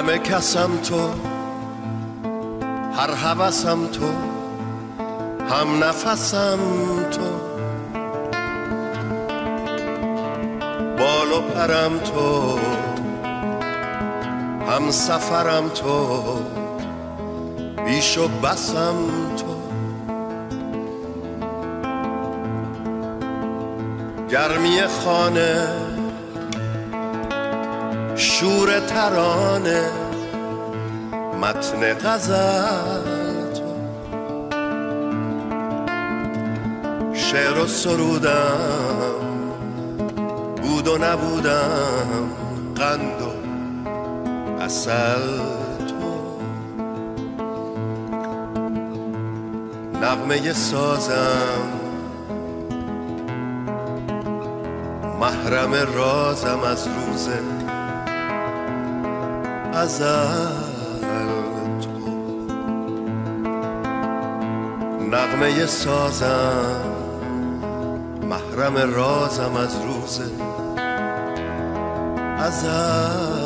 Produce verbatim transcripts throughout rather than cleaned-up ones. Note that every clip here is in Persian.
همه کسم تو، هر هوسم تو، هم نفسم تو، بال و پرم تو، هم سفرم تو، بیش و بسم تو، گرمی خانه، شور ترانه، متن غزل تو، شعر و سرودم، بود و نبودم، قند و عسل تو، نغمه سازم، محرم رازم از روز ازل تو، نغمه سازم، محرم رازم از روز ازل.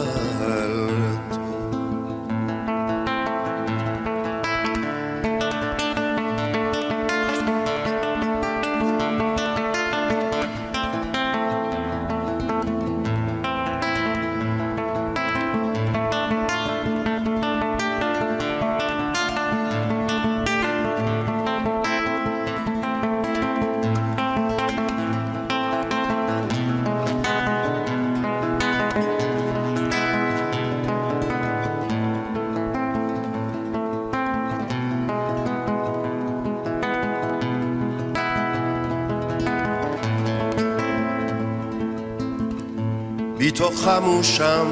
بی تو خموشم،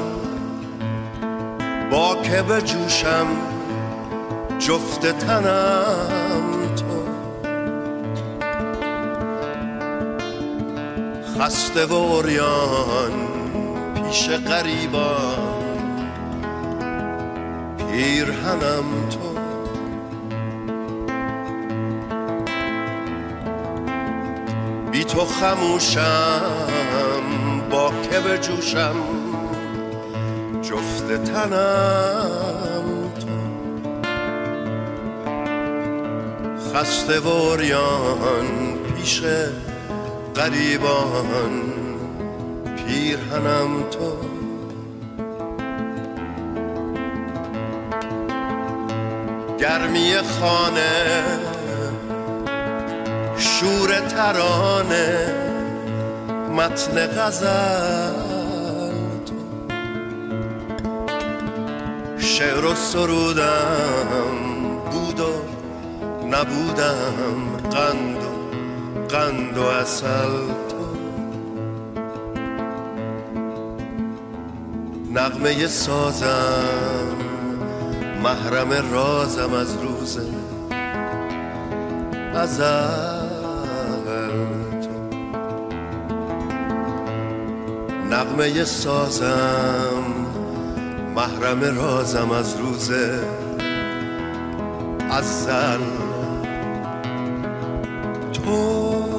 با که به جوشم، جفت تنم تو، خسته و عریان پیش غریبان، پیرهنم تو، بی تو خموشم، با که به جوشم، جفت تنم تو، خسته و عریان پیش غریبان، پیرهنم تو، گرمی خانه، شور ترانه، متن غزل تو، شعر و سرودم، بود و نبودم، قند و قند و عسل تو، نغمه سازم، محرم رازم از روز ازل تو، نغمه سازم، محرم رازم از روز ازل تو.